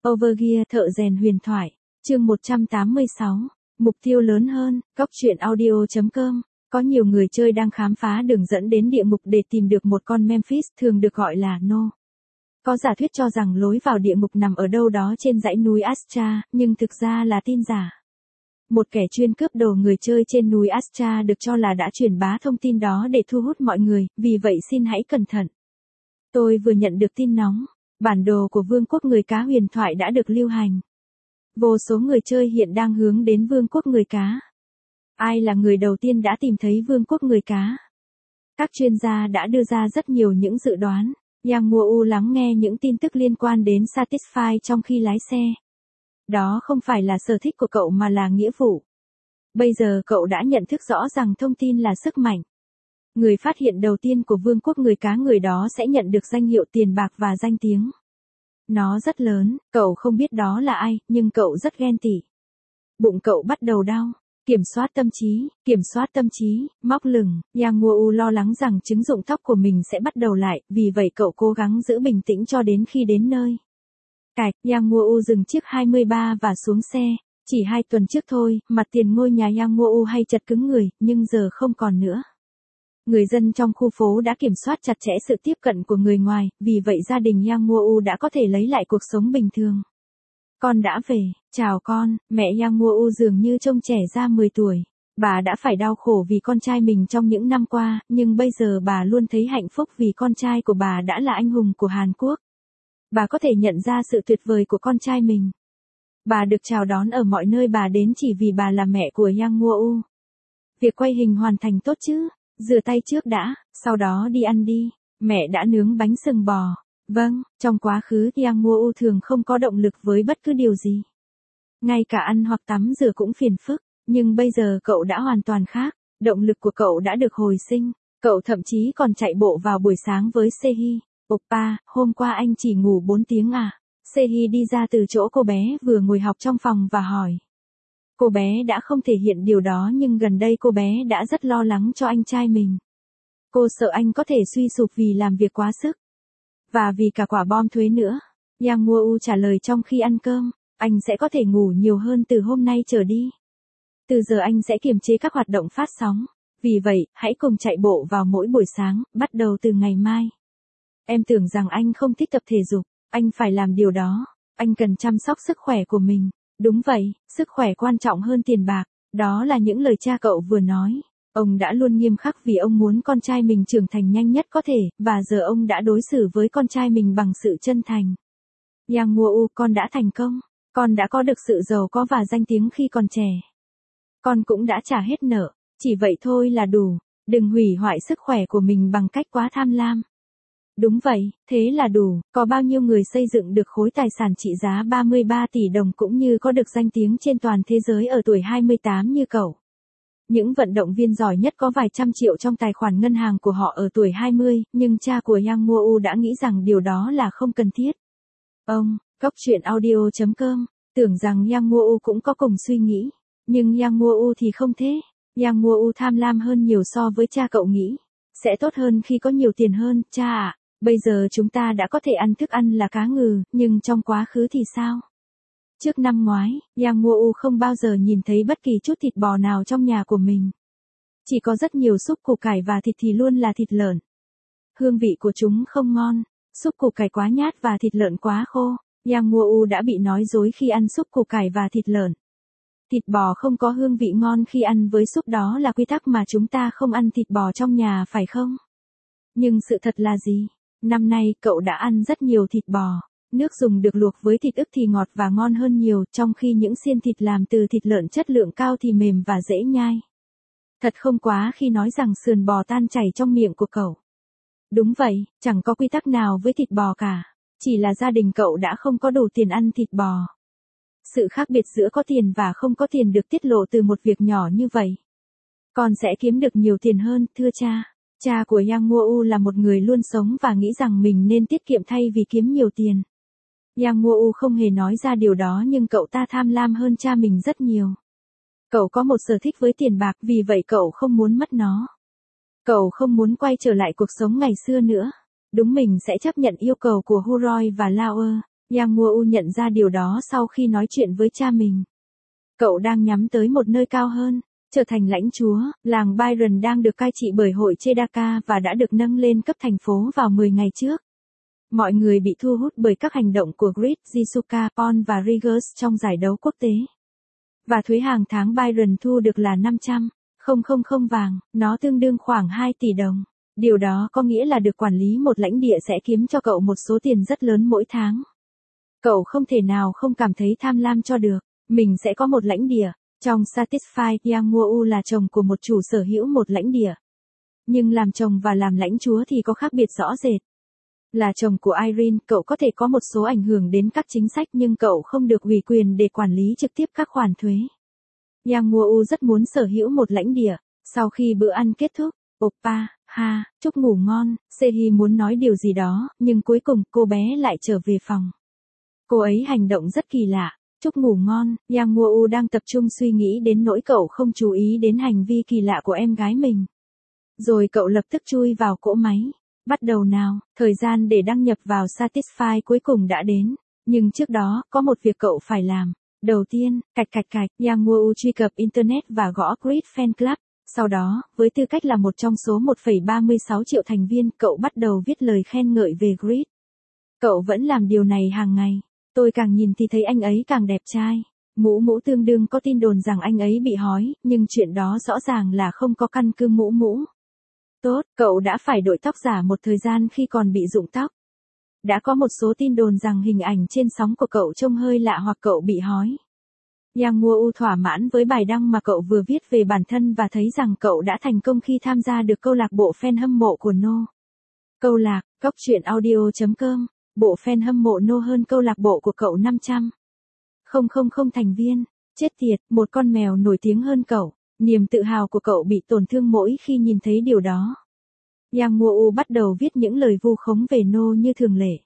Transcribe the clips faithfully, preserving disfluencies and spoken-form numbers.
Overgear thợ rèn huyền thoại, chương một trăm tám mươi sáu, mục tiêu lớn hơn, góc truyện audio chấm com. Có nhiều người chơi đang khám phá đường dẫn đến địa ngục để tìm được một con Memphis thường được gọi là No. Có giả thuyết cho rằng lối vào địa ngục nằm ở đâu đó trên dãy núi Astra, nhưng thực ra là tin giả. Một kẻ chuyên cướp đồ người chơi trên núi Astra được cho là đã truyền bá thông tin đó để thu hút mọi người, vì vậy xin hãy cẩn thận. Tôi vừa nhận được tin nóng, bản đồ của Vương quốc người cá huyền thoại đã được lưu hành. Vô số người chơi hiện đang hướng đến Vương quốc người cá. Ai là người đầu tiên đã tìm thấy Vương quốc người cá? Các chuyên gia đã đưa ra rất nhiều những dự đoán. Yang Mua lắng nghe những tin tức liên quan đến Satisfy trong khi lái xe. Đó không phải là sở thích của cậu mà là nghĩa vụ. Bây giờ cậu đã nhận thức rõ rằng thông tin là sức mạnh. Người phát hiện đầu tiên của Vương quốc người cá người đó sẽ nhận được danh hiệu tiền bạc và danh tiếng. Nó rất lớn, cậu không biết đó là ai, nhưng cậu rất ghen tị. Bụng cậu bắt đầu đau. Kiểm soát tâm trí, kiểm soát tâm trí, móc lửng, Yang Mua lo lắng rằng chứng dụng tóc của mình sẽ bắt đầu lại, vì vậy cậu cố gắng giữ bình tĩnh cho đến khi đến nơi. Cạch, Yang Mua dừng chiếc hai mươi ba và xuống xe. Chỉ hai tuần trước thôi, mặt tiền ngôi nhà Yang Mua hay chật cứng người, nhưng giờ không còn nữa. Người dân trong khu phố đã kiểm soát chặt chẽ sự tiếp cận của người ngoài, vì vậy gia đình Yang Mua đã có thể lấy lại cuộc sống bình thường. Con đã về, chào con, mẹ Yang Mua dường như trông trẻ ra mười tuổi. Bà đã phải đau khổ vì con trai mình trong những năm qua, nhưng bây giờ bà luôn thấy hạnh phúc vì con trai của bà đã là anh hùng của Hàn Quốc. Bà có thể nhận ra sự tuyệt vời của con trai mình. Bà được chào đón ở mọi nơi bà đến chỉ vì bà là mẹ của Yang Mua. Việc quay hình hoàn thành tốt chứ? Rửa tay trước đã, sau đó đi ăn đi. Mẹ đã nướng bánh sừng bò. Vâng, trong quá khứ Yang Mua thường không có động lực với bất cứ điều gì. Ngay cả ăn hoặc tắm rửa cũng phiền phức, nhưng bây giờ cậu đã hoàn toàn khác, động lực của cậu đã được hồi sinh. Cậu thậm chí còn chạy bộ vào buổi sáng với Sehi. Oppa, hôm qua anh chỉ ngủ bốn tiếng à? Sehi đi ra từ chỗ cô bé vừa ngồi học trong phòng và hỏi. Cô bé đã không thể hiện điều đó nhưng gần đây cô bé đã rất lo lắng cho anh trai mình. Cô sợ anh có thể suy sụp vì làm việc quá sức. Và vì cả quả bom thuế nữa. Yang Mua trả lời trong khi ăn cơm, anh sẽ có thể ngủ nhiều hơn từ hôm nay trở đi. Từ giờ anh sẽ kiềm chế các hoạt động phát sóng. Vì vậy, hãy cùng chạy bộ vào mỗi buổi sáng, bắt đầu từ ngày mai. Em tưởng rằng anh không thích tập thể dục, anh phải làm điều đó. Anh cần chăm sóc sức khỏe của mình. Đúng vậy, sức khỏe quan trọng hơn tiền bạc. Đó là những lời cha cậu vừa nói. Ông đã luôn nghiêm khắc vì ông muốn con trai mình trưởng thành nhanh nhất có thể, và giờ ông đã đối xử với con trai mình bằng sự chân thành. Yang Mua, con đã thành công. Con đã có được sự giàu có và danh tiếng khi còn trẻ. Con cũng đã trả hết nợ. Chỉ vậy thôi là đủ. Đừng hủy hoại sức khỏe của mình bằng cách quá tham lam. Đúng vậy, thế là đủ. Có bao nhiêu người xây dựng được khối tài sản trị giá ba mươi ba tỷ đồng cũng như có được danh tiếng trên toàn thế giới ở tuổi hai mươi tám như cậu. Những vận động viên giỏi nhất có vài trăm triệu trong tài khoản ngân hàng của họ ở tuổi hai mươi, nhưng cha của Yang Mua đã nghĩ rằng điều đó là không cần thiết. Ông, góc truyện audio chấm com, tưởng rằng Yang Mua cũng có cùng suy nghĩ. Nhưng Yang Mua thì không thế. Yang Mua tham lam hơn nhiều so với cha cậu nghĩ. Sẽ tốt hơn khi có nhiều tiền hơn, cha ạ. Bây giờ chúng ta đã có thể ăn thức ăn là cá ngừ, nhưng trong quá khứ thì sao? Trước năm ngoái, Yang Mua không bao giờ nhìn thấy bất kỳ chút thịt bò nào trong nhà của mình. Chỉ có rất nhiều súp củ cải và thịt thì luôn là thịt lợn. Hương vị của chúng không ngon, súp củ cải quá nhát và thịt lợn quá khô. Yang Mua đã bị nói dối khi ăn súp củ cải và thịt lợn. Thịt bò không có hương vị ngon khi ăn với súp, đó là quy tắc mà chúng ta không ăn thịt bò trong nhà phải không? Nhưng sự thật là gì? Năm nay cậu đã ăn rất nhiều thịt bò. Nước dùng được luộc với thịt ức thì ngọt và ngon hơn nhiều, trong khi những xiên thịt làm từ thịt lợn chất lượng cao thì mềm và dễ nhai. Thật không quá khi nói rằng sườn bò tan chảy trong miệng của cậu. Đúng vậy, chẳng có quy tắc nào với thịt bò cả. Chỉ là gia đình cậu đã không có đủ tiền ăn thịt bò. Sự khác biệt giữa có tiền và không có tiền được tiết lộ từ một việc nhỏ như vậy. Con sẽ kiếm được nhiều tiền hơn, thưa cha. Cha của Yang Mua là một người luôn sống và nghĩ rằng mình nên tiết kiệm thay vì kiếm nhiều tiền. Yang Mua không hề nói ra điều đó nhưng cậu ta tham lam hơn cha mình rất nhiều. Cậu có một sở thích với tiền bạc, vì vậy cậu không muốn mất nó. Cậu không muốn quay trở lại cuộc sống ngày xưa nữa. Đúng, mình sẽ chấp nhận yêu cầu của Huroi và Lauer. Yang Mua-u nhận ra điều đó sau khi nói chuyện với cha mình. Cậu đang nhắm tới một nơi cao hơn, trở thành lãnh chúa. Làng Byron đang được cai trị bởi hội Chedaka và đã được nâng lên cấp thành phố vào mười ngày trước. Mọi người bị thu hút bởi các hành động của Grid, Jisuka, Paul và Riggers trong giải đấu quốc tế. Và thuế hàng tháng Byron thu được là năm trăm nghìn vàng, nó tương đương khoảng hai tỷ đồng. Điều đó có nghĩa là được quản lý một lãnh địa sẽ kiếm cho cậu một số tiền rất lớn mỗi tháng. Cậu không thể nào không cảm thấy tham lam cho được. Mình sẽ có một lãnh địa. Trong Satisfy, Yang Mua-u là chồng của một chủ sở hữu một lãnh địa. Nhưng làm chồng và làm lãnh chúa thì có khác biệt rõ rệt. Là chồng của Irene, cậu có thể có một số ảnh hưởng đến các chính sách nhưng cậu không được ủy quyền để quản lý trực tiếp các khoản thuế. Yang Mua-u rất muốn sở hữu một lãnh địa. Sau khi bữa ăn kết thúc, Oppa, ha, chúc ngủ ngon, Sehi muốn nói điều gì đó, nhưng cuối cùng cô bé lại trở về phòng. Cô ấy hành động rất kỳ lạ. Chúc ngủ ngon, Yang Mua-u đang tập trung suy nghĩ đến nỗi cậu không chú ý đến hành vi kỳ lạ của em gái mình. Rồi cậu lập tức chui vào cỗ máy. Bắt đầu nào, thời gian để đăng nhập vào Satisfy cuối cùng đã đến. Nhưng trước đó, có một việc cậu phải làm. Đầu tiên, cạch cạch cạch, Yang Mua-u truy cập Internet và gõ Grid Fan Club. Sau đó, với tư cách là một trong số một phẩy ba mươi sáu triệu thành viên, cậu bắt đầu viết lời khen ngợi về Grid. Cậu vẫn làm điều này hàng ngày. Tôi càng nhìn thì thấy anh ấy càng đẹp trai. Mũ mũ tương đương có tin đồn rằng anh ấy bị hói, nhưng chuyện đó rõ ràng là không có căn cứ mũ mũ. Tốt, cậu đã phải đội tóc giả một thời gian khi còn bị rụng tóc. Đã có một số tin đồn rằng hình ảnh trên sóng của cậu trông hơi lạ hoặc cậu bị hói. Yang Mua-u thỏa mãn với bài đăng mà cậu vừa viết về bản thân và thấy rằng cậu đã thành công khi tham gia được câu lạc bộ fan hâm mộ của No. Câu lạc, góc truyện audio chấm com. Bộ fan hâm mộ No hơn câu lạc bộ của cậu năm trăm nghìn thành viên. Chết tiệt, một con mèo nổi tiếng hơn cậu. Niềm tự hào của cậu bị tổn thương mỗi khi nhìn thấy điều đó. Yang Mua-u bắt đầu viết những lời vu khống về No như thường lệ.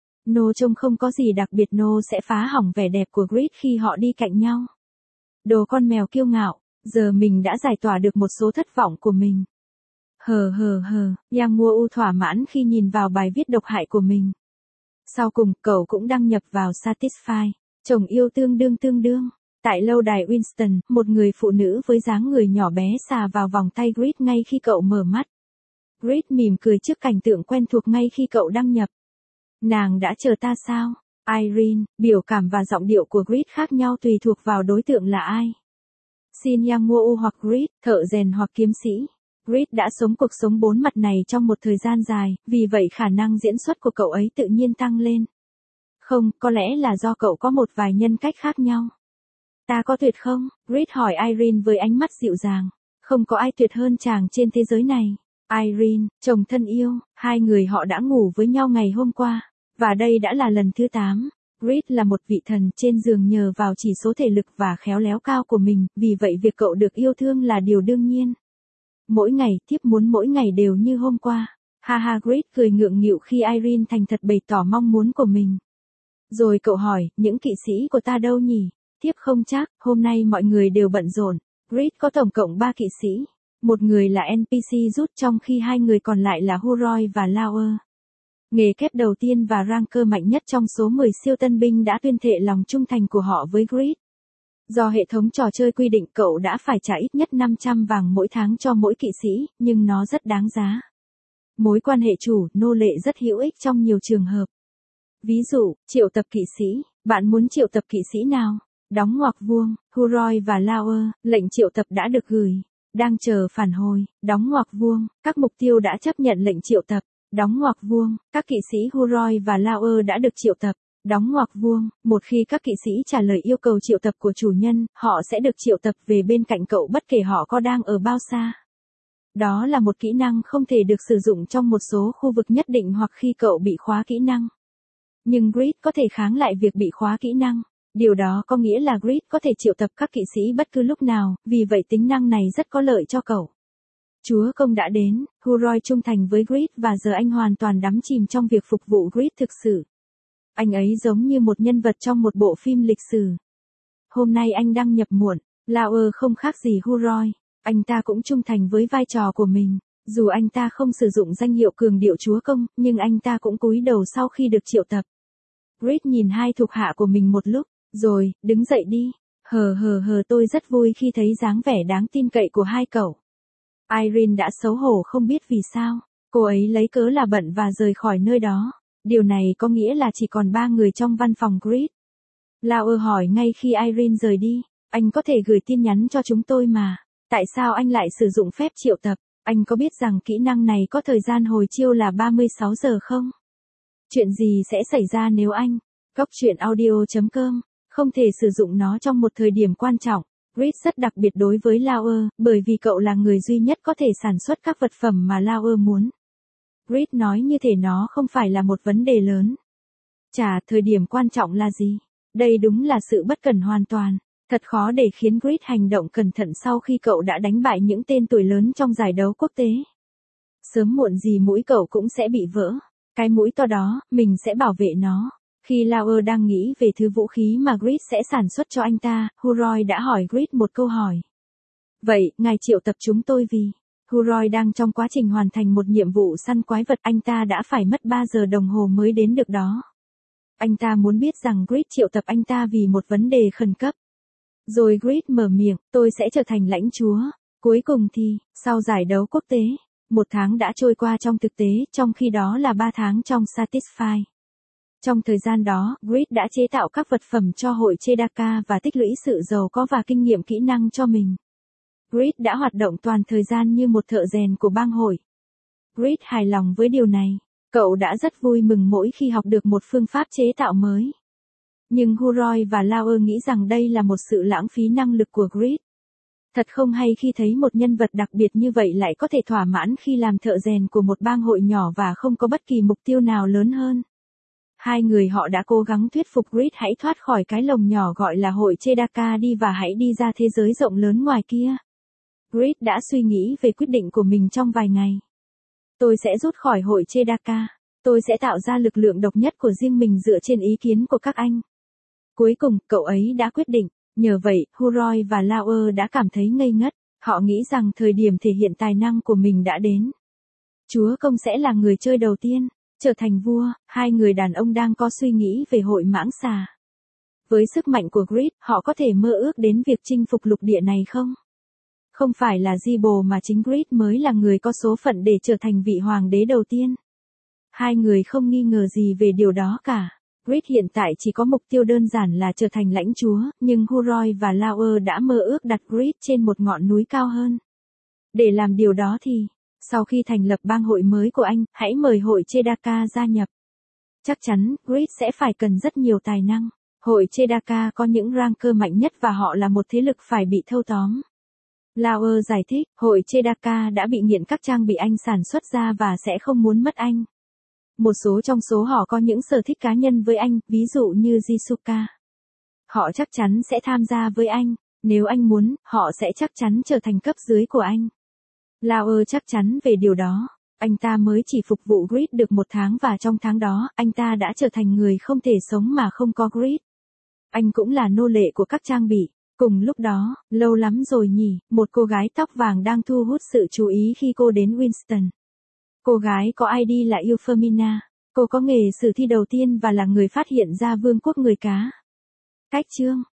No trông không có gì đặc biệt, No sẽ phá hỏng vẻ đẹp của Grid khi họ đi cạnh nhau. Đồ con mèo kiêu ngạo, giờ mình đã giải tỏa được một số thất vọng của mình. Hờ hờ hờ, Yang Mua-u thỏa mãn khi nhìn vào bài viết độc hại của mình. Sau cùng, cậu cũng đăng nhập vào Satisfy. Chồng yêu tương đương tương đương. Tại lâu đài Winston, một người phụ nữ với dáng người nhỏ bé xà vào vòng tay Grid ngay khi cậu mở mắt. Grid mỉm cười trước cảnh tượng quen thuộc ngay khi cậu đăng nhập. Nàng đã chờ ta sao? Irene, biểu cảm và giọng điệu của Grid khác nhau tùy thuộc vào đối tượng là ai. Xin Yang Mua-u hoặc Grid, thợ rèn hoặc kiếm sĩ. Grid đã sống cuộc sống bốn mặt này trong một thời gian dài, vì vậy khả năng diễn xuất của cậu ấy tự nhiên tăng lên. Không, có lẽ là do cậu có một vài nhân cách khác nhau. Ta có tuyệt không? Grid hỏi Irene với ánh mắt dịu dàng. Không có ai tuyệt hơn chàng trên thế giới này. Irene, chồng thân yêu, hai người họ đã ngủ với nhau ngày hôm qua. Và đây đã là lần thứ tám. Grid là một vị thần trên giường nhờ vào chỉ số thể lực và khéo léo cao của mình, vì vậy việc cậu được yêu thương là điều đương nhiên. Mỗi ngày, thiếp muốn mỗi ngày đều như hôm qua. Ha ha, Grid cười ngượng nghịu khi Irene thành thật bày tỏ mong muốn của mình. Rồi cậu hỏi, những kỵ sĩ của ta đâu nhỉ? Thiếp không chắc, hôm nay mọi người đều bận rộn. Grid có tổng cộng ba kỵ sĩ. Một người là en pê xê rút trong khi hai người còn lại là Huroy và Lauer. Nghề kép đầu tiên và ranker mạnh nhất trong số mười siêu tân binh đã tuyên thệ lòng trung thành của họ với Grid. Do hệ thống trò chơi quy định cậu đã phải trả ít nhất năm trăm vàng mỗi tháng cho mỗi kỵ sĩ, nhưng nó rất đáng giá. Mối quan hệ chủ, nô lệ rất hữu ích trong nhiều trường hợp. Ví dụ, triệu tập kỵ sĩ, bạn muốn triệu tập kỵ sĩ nào? Đóng ngoặc vuông, Huroy và Lauer, lệnh triệu tập đã được gửi. Đang chờ phản hồi, đóng ngoặc vuông, các mục tiêu đã chấp nhận lệnh triệu tập. Đóng ngoặc vuông, các kỵ sĩ Huroy và Lauer đã được triệu tập. Đóng ngoặc vuông, một khi các kỵ sĩ trả lời yêu cầu triệu tập của chủ nhân, họ sẽ được triệu tập về bên cạnh cậu bất kể họ có đang ở bao xa. Đó là một kỹ năng không thể được sử dụng trong một số khu vực nhất định hoặc khi cậu bị khóa kỹ năng. Nhưng Grid có thể kháng lại việc bị khóa kỹ năng. Điều đó có nghĩa là Grid có thể triệu tập các kỵ sĩ bất cứ lúc nào, vì vậy tính năng này rất có lợi cho cậu. Chúa công đã đến, Huroy trung thành với Grid và giờ anh hoàn toàn đắm chìm trong việc phục vụ Grid thực sự. Anh ấy giống như một nhân vật trong một bộ phim lịch sử. Hôm nay anh đăng nhập muộn, Lauer không khác gì Huroy, anh ta cũng trung thành với vai trò của mình. Dù anh ta không sử dụng danh hiệu cường điệu chúa công, nhưng anh ta cũng cúi đầu sau khi được triệu tập. Grid nhìn hai thuộc hạ của mình một lúc, rồi, đứng dậy đi. Hờ hờ hờ tôi rất vui khi thấy dáng vẻ đáng tin cậy của hai cậu. Irene đã xấu hổ không biết vì sao. Cô ấy lấy cớ là bận và rời khỏi nơi đó. Điều này có nghĩa là chỉ còn ba người trong văn phòng Grid. Lauer hỏi ngay khi Irene rời đi. Anh có thể gửi tin nhắn cho chúng tôi mà. Tại sao anh lại sử dụng phép triệu tập? Anh có biết rằng kỹ năng này có thời gian hồi chiêu là ba mươi sáu giờ không? Chuyện gì sẽ xảy ra nếu anh, Góc truyện audio chấm com, không thể sử dụng nó trong một thời điểm quan trọng? Grid rất đặc biệt đối với Lauer, bởi vì cậu là người duy nhất có thể sản xuất các vật phẩm mà Lauer muốn. Grid nói như thể nó không phải là một vấn đề lớn. Chả, thời điểm quan trọng là gì? Đây đúng là sự bất cẩn hoàn toàn. Thật khó để khiến Grid hành động cẩn thận sau khi cậu đã đánh bại những tên tuổi lớn trong giải đấu quốc tế. Sớm muộn gì mũi cậu cũng sẽ bị vỡ. Cái mũi to đó, mình sẽ bảo vệ nó. Khi Lauer đang nghĩ về thứ vũ khí mà Grid sẽ sản xuất cho anh ta, Huroy đã hỏi Grid một câu hỏi. Vậy, ngài triệu tập chúng tôi vì... Huroy đang trong quá trình hoàn thành một nhiệm vụ săn quái vật, anh ta đã phải mất ba giờ đồng hồ mới đến được đó. Anh ta muốn biết rằng Grid triệu tập anh ta vì một vấn đề khẩn cấp. Rồi Grid mở miệng, tôi sẽ trở thành lãnh chúa. Cuối cùng thì, sau giải đấu quốc tế, một tháng đã trôi qua trong thực tế, trong khi đó là ba tháng trong Satisfy. Trong thời gian đó, Grid đã chế tạo các vật phẩm cho hội Chedaka và tích lũy sự giàu có và kinh nghiệm kỹ năng cho mình. Grid đã hoạt động toàn thời gian như một thợ rèn của bang hội. Grid hài lòng với điều này. Cậu đã rất vui mừng mỗi khi học được một phương pháp chế tạo mới. Nhưng Huroy và Lauer nghĩ rằng đây là một sự lãng phí năng lực của Grid. Thật không hay khi thấy một nhân vật đặc biệt như vậy lại có thể thỏa mãn khi làm thợ rèn của một bang hội nhỏ và không có bất kỳ mục tiêu nào lớn hơn. Hai người họ đã cố gắng thuyết phục Grid hãy thoát khỏi cái lồng nhỏ gọi là hội Chedaka đi và hãy đi ra thế giới rộng lớn ngoài kia. Grid đã suy nghĩ về quyết định của mình trong vài ngày. Tôi sẽ rút khỏi hội Chedaka. Tôi sẽ tạo ra lực lượng độc nhất của riêng mình dựa trên ý kiến của các anh. Cuối cùng, cậu ấy đã quyết định. Nhờ vậy, Huroy và Lauer đã cảm thấy ngây ngất. Họ nghĩ rằng thời điểm thể hiện tài năng của mình đã đến. Chúa công sẽ là người chơi đầu tiên. Trở thành vua, hai người đàn ông đang có suy nghĩ về hội mãng xà. Với sức mạnh của Grid, họ có thể mơ ước đến việc chinh phục lục địa này không? Không phải là Gible mà chính Grid mới là người có số phận để trở thành vị hoàng đế đầu tiên. Hai người không nghi ngờ gì về điều đó cả. Grid hiện tại chỉ có mục tiêu đơn giản là trở thành lãnh chúa, nhưng Huroy và Lauer đã mơ ước đặt Grid trên một ngọn núi cao hơn. Để làm điều đó thì, sau khi thành lập bang hội mới của anh, hãy mời hội Chedaka gia nhập. Chắc chắn, Grid sẽ phải cần rất nhiều tài năng. Hội Chedaka có những ranker mạnh nhất và họ là một thế lực phải bị thâu tóm. Lauer giải thích, hội Chedaka đã bị nghiện các trang bị anh sản xuất ra và sẽ không muốn mất anh. Một số trong số họ có những sở thích cá nhân với anh, ví dụ như Jisuka. Họ chắc chắn sẽ tham gia với anh. Nếu anh muốn, họ sẽ chắc chắn trở thành cấp dưới của anh. Lauer chắc chắn về điều đó. Anh ta mới chỉ phục vụ Grid được một tháng và trong tháng đó, anh ta đã trở thành người không thể sống mà không có Grid. Anh cũng là nô lệ của các trang bị. Cùng lúc đó, lâu lắm rồi nhỉ, một cô gái tóc vàng đang thu hút sự chú ý khi cô đến Winston. Cô gái có i đê là Euphemina. Cô có nghề sử thi đầu tiên và là người phát hiện ra vương quốc người cá. Cách chương